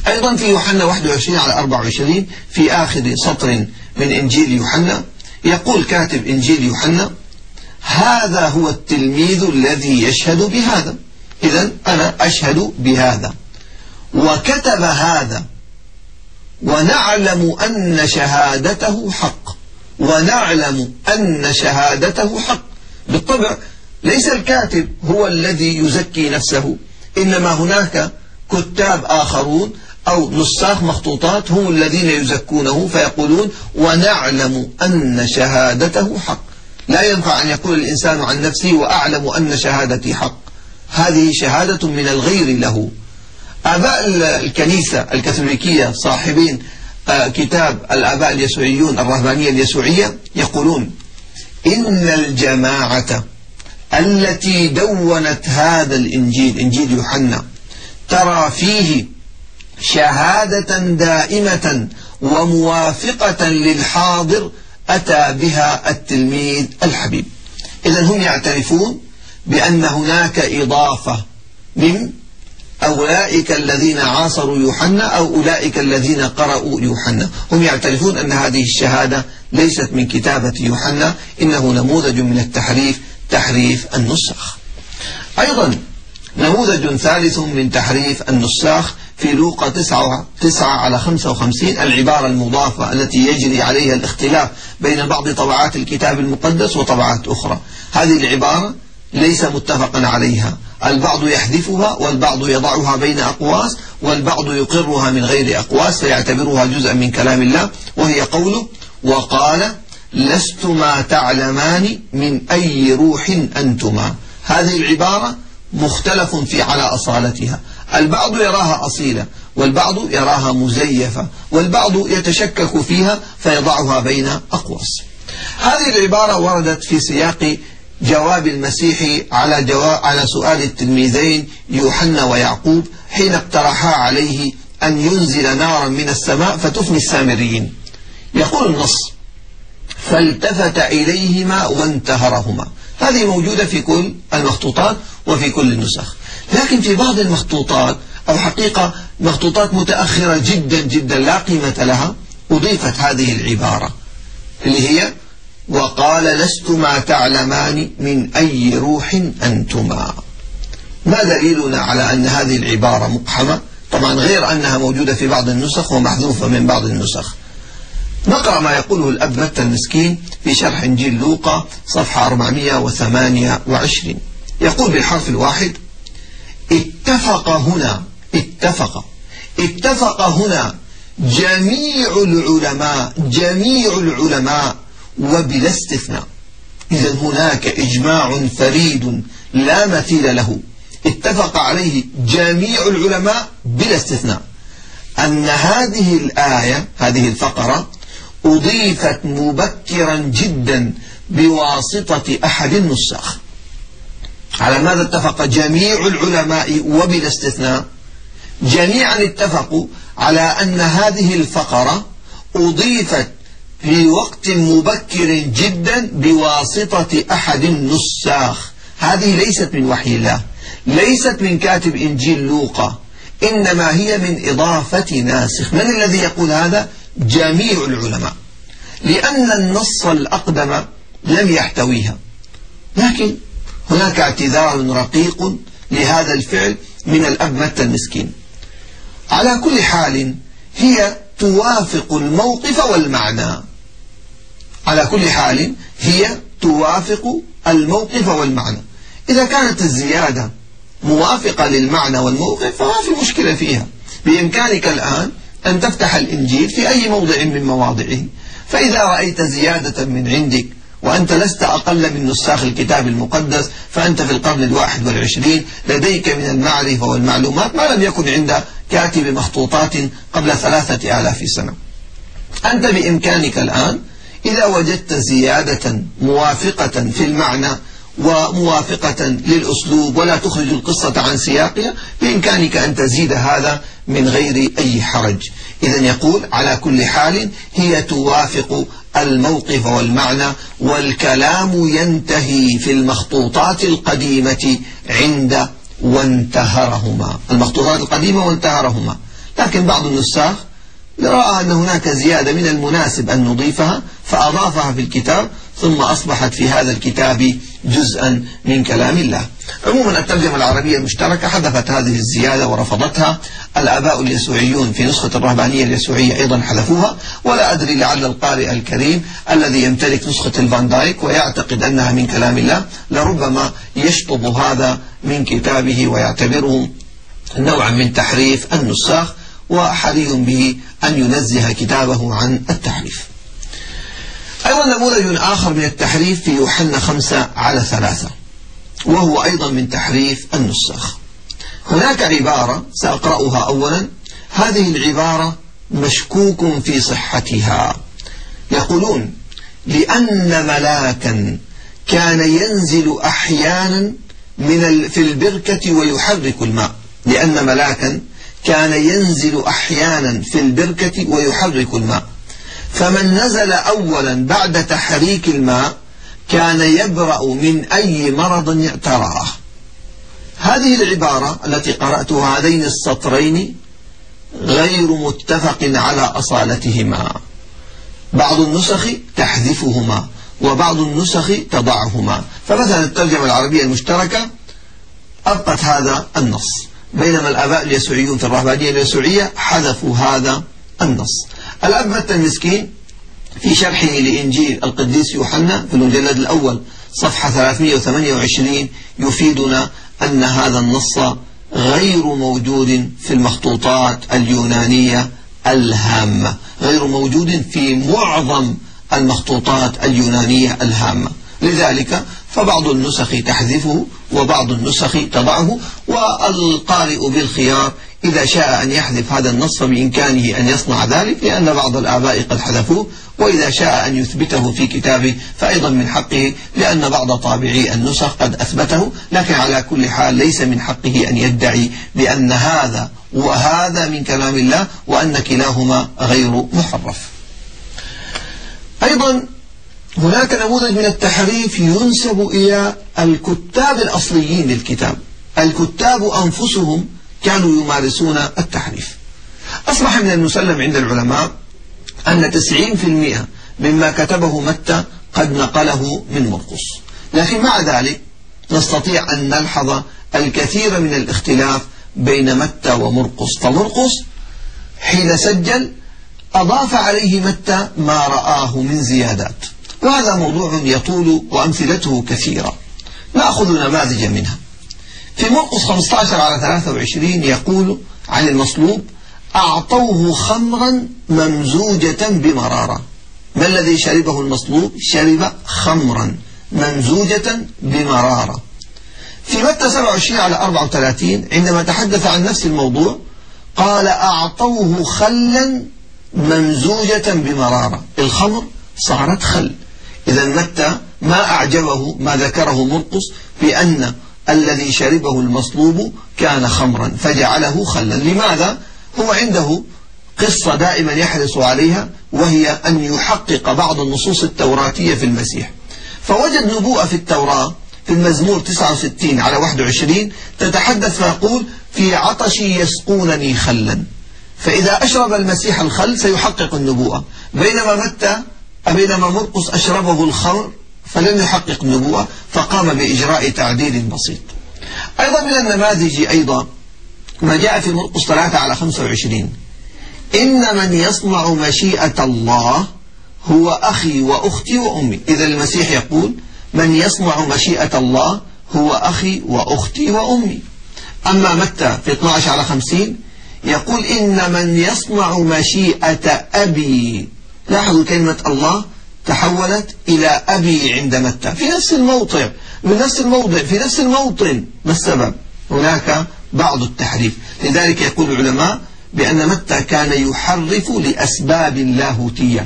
أيضا في يوحنا 21:24 في آخر سطر من إنجيل يوحنا يقول كاتب إنجيل يوحنا: هذا هو التلميذ الذي يشهد بهذا. إذن أنا أشهد بهذا، وكتب هذا، ونعلم أن شهادته حق. ونعلم أن شهادته حق. بالطبع ليس الكاتب هو الذي يزكي نفسه، إنما هناك كتاب آخرون أو نساخ مخطوطات هم الذين يزكونه فيقولون: ونعلم أن شهادته حق. لا ينفع أن يقول الإنسان عن نفسه: وأعلم أن شهادتي حق. هذه شهادة من الغير له. آباء الكنيسة الكاثوليكية صاحبين كتاب الآباء اليسوعيون الرهبانية اليسوعية يقولون: إن الجماعة التي دونت هذا الإنجيل، إنجيل يوحنا، ترى فيه شهادة دائمة وموافقة للحاضر أتى بها التلميذ الحبيب. إذن هم يعترفون بأن هناك إضافة من أولئك الذين عاصروا يوحنا أو أولئك الذين قرأوا يوحنا. هم يعترفون أن هذه الشهادة ليست من كتابة يوحنا، إنه نموذج من التحريف، تحريف النسخ. أيضا نموذج ثالث من تحريف النساخ في لوقا 9:55 العبارة المضافة التي يجري عليها الاختلاف بين بعض طبعات الكتاب المقدس وطبعات أخرى. هذه العبارة ليس متفقا عليها، البعض يحذفها والبعض يضعها بين أقواس والبعض يقرها من غير أقواس فيعتبرها جزءا من كلام الله، وهي قوله: وقال لستما تعلمان من أي روح أنتما. هذه العبارة مختلف في على أصالتها، البعض يراها أصيلة والبعض يراها مزيفة والبعض يتشكك فيها فيضعها بين أقواس. هذه العبارة وردت في سياق جواب المسيح على سؤال التلميذين يوحنا ويعقوب حين اقترحا عليه أن ينزل نارا من السماء فتفني السامريين. يقول النص: فالتفت إليهما وانتهرهما. هذه موجودة في كل المخطوطات وفي كل النسخ، لكن في بعض المخطوطات أو حقيقة مخطوطات متأخرة جدا جدا لا قيمة لها أضيفت هذه العبارة اللي هي: وقال لستما تعلمان من أي روح أنتما. ما دليلنا على أن هذه العبارة مقحمة؟ طبعا غير أنها موجودة في بعض النسخ ومحذوفة من بعض النسخ. نقرأ ما يقوله الأب متى المسكين في شرح إنجيل لوقا صفحة 428. يقول بالحرف الواحد: اتفق هنا جميع العلماء وبلا استثناء. إذن هناك إجماع فريد لا مثيل له اتفق عليه جميع العلماء بلا استثناء أن هذه الآية، هذه الفقرة، أضيفت مبكرا جدا بواسطة أحد النساخ. على ماذا اتفق جميع العلماء وبلا استثناء؟ جميعا اتفقوا على أن هذه الفقرة أضيفت في وقت مبكر جدا بواسطة أحد النساخ. هذه ليست من وحي الله، ليست من كاتب إنجيل لوقا، إنما هي من إضافة ناسخ. من الذي يقول هذا؟ جميع العلماء، لأن النص الأقدم لم يحتويها. لكن هناك اعتذار رقيق لهذا الفعل من الأب متى المسكين. على كل حال هي توافق الموقف والمعنى. على كل حال هي توافق الموقف والمعنى. إذا كانت الزيادة موافقة للمعنى والموقف فما في مشكلة فيها. بإمكانك الآن أن تفتح الإنجيل في أي موضع من مواضعه، فإذا رأيت زيادة من عندك وأنت لست أقل من نساخ الكتاب المقدس، فأنت في القرن 21 لديك من المعرفة والمعلومات ما لم يكن عند كاتب مخطوطات قبل 3000 سنة. أنت بإمكانك الآن إذا وجدت زيادة موافقة في المعنى وموافقة للأسلوب ولا تخرج القصة عن سياقها، بإمكانك أن تزيد هذا من غير أي حرج. إذن يقول على كل حال هي توافق الموقف والمعنى، والكلام ينتهي في المخطوطات القديمة عند وانتهرهما. المخطوطات القديمة وانتهرهما، لكن بعض النساخ رأى أن هناك زيادة من المناسب أن نضيفها فأضافها في الكتاب، ثم أصبحت في هذا الكتاب جزءا من كلام الله. عموما الترجمة العربية المشتركة حذفت هذه الزيادة ورفضتها. الآباء اليسوعيون في نسخة الرهبانية اليسوعية أيضا حذفوها، ولا أدري لعل القارئ الكريم الذي يمتلك نسخة الفان دايك ويعتقد أنها من كلام الله لربما يشطب هذا من كتابه ويعتبره نوعا من تحريف النساخ، وحري به أن ينزه كتابه عن التحريف. أيضا نموذج آخر من التحريف في يوحنا 5:3، وهو أيضا من تحريف النساخ. هناك عبارة سأقرأها أولا، هذه العبارة مشكوك في صحتها. يقولون: لأن ملاكا كان ينزل أحيانا في البركة ويحرك الماء. لأن ملاكا كان ينزل أحيانا في البركة ويحرك الماء، فمن نزل أولا بعد تحريك الماء كان يبرأ من أي مرض اعتراه. هذه العبارة التي قرأتها هذين السطرين غير متفق على أصالتهما، بعض النسخ تحذفهما وبعض النسخ تضعهما. فمثلا الترجمة العربية المشتركة أبقت هذا النص، بينما الآباء اليسوعيون في الرهبانية اليسوعية حذفوا هذا النص. الأب متى المسكين في شرحه لإنجيل القديس يوحنا في المجلد الأول صفحة 328 يفيدنا أن هذا النص غير موجود في المخطوطات اليونانية الهامة، غير موجود في معظم المخطوطات اليونانية الهامة. لذلك فبعض النسخ تحذفه وبعض النسخ تضعه، والقارئ بالخيار إذا شاء أن يحذف هذا النص فبإمكانه أن يصنع ذلك، لأن بعض الآباء قد حذفوه، وإذا شاء أن يثبته في كتابه فأيضا من حقه، لأن بعض طابعي النسخ قد أثبته. لكن على كل حال ليس من حقه أن يدعي بأن هذا وهذا من كلام الله وأن كلاهما غير محرف. أيضا هناك نموذج من التحريف ينسب إلى الكتاب الأصليين للكتاب. الكتاب أنفسهم كانوا يمارسون التحريف. أصبح من المسلم عند العلماء أن 90% مما كتبه متى قد نقله من مرقس، لكن مع ذلك نستطيع أن نلحظ الكثير من الاختلاف بين متى ومرقس. فمرقس حين سجل أضاف عليه متى ما رآه من زيادات، وهذا موضوع يطول وأمثلته كثيرة، نأخذ نماذج منها. في مرقس 15:23 يقول عن المصلوب: أعطوه خمرا ممزوجة بمرارة. ما الذي شربه المصلوب؟ شرب خمرا ممزوجة بمرارة. في متى 27:34 عندما تحدث عن نفس الموضوع قال: أعطوه خلا ممزوجة بمرارة. الخمر صارت خل. إذا متى ما أعجبه ما ذكره مرقس بأن الذي شربه المصلوب كان خمرا فجعله خلا. لماذا؟ هو عنده قصة دائما يحرص عليها، وهي أن يحقق بعض النصوص التوراتية في المسيح. فوجد نبوءة في التوراة في المزمور 69:21 تتحدث فيقول: في عطشي يسقونني خلا. فإذا أشرب المسيح الخل سيحقق النبوءة، بينما مرقس أشربه الخمر فلم يحقق النبوءة، فقام بإجراء تعديل بسيط. أيضا من النماذج أيضا ما جاء في مرقس 3:25: إن من يصنع مشيئة الله هو أخي وأختي وأمي. إذا المسيح يقول: من يصنع مشيئة الله هو أخي وأختي وأمي. أما متى في 12:50 يقول: إن من يصنع مشيئة أبي. لاحظوا كلمة الله تحولت إلى أبي عند متى في نفس الموضع في نفس الموطن. ما السبب؟ هناك بعض التحريف. لذلك يقول العلماء بأن متى كان يحرف لأسباب لاهوتية،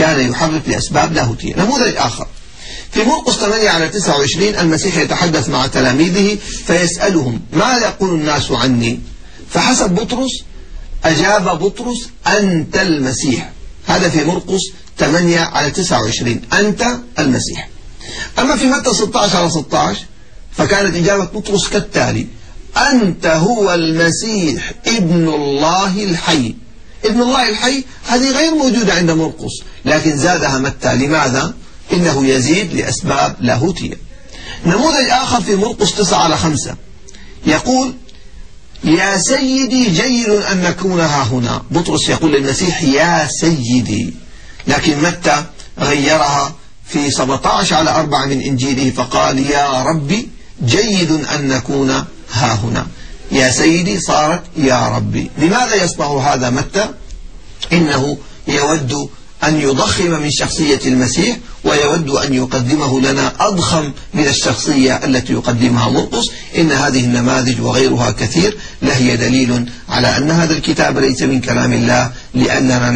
نموذج آخر في مرقس 8:29 المسيح يتحدث مع تلاميذه فيسألهم: ما يقول الناس عني؟ فحسب بطرس أجاب بطرس: أنت المسيح. هذا في مرقس 8:29، أنت المسيح. أما في متى 16:16 فكانت إجابة بطرس كالتالي: أنت هو المسيح ابن الله الحي. ابن الله الحي هذه غير موجودة عند مرقس، لكن زادها متى. لماذا؟ إنه يزيد لأسباب لاهوتية. نموذج آخر في مرقس 9:5 يقول: يا سيدي جيد أن نكون ها هنا. بطرس يقول للمسيح يا سيدي، لكن متى غيرها في 17:4 من إنجيله فقال يا ربي جيد أن نكون ها هنا. يا سيدي صارت يا ربي. لماذا يصنع هذا متى؟ إنه يود أن يضخم من شخصية المسيح، ويود أن يقدمه لنا أضخم من الشخصية التي يقدمها مرقس. إن هذه النماذج وغيرها كثير لهي دليل على أن هذا الكتاب ليس من كلام الله، لأننا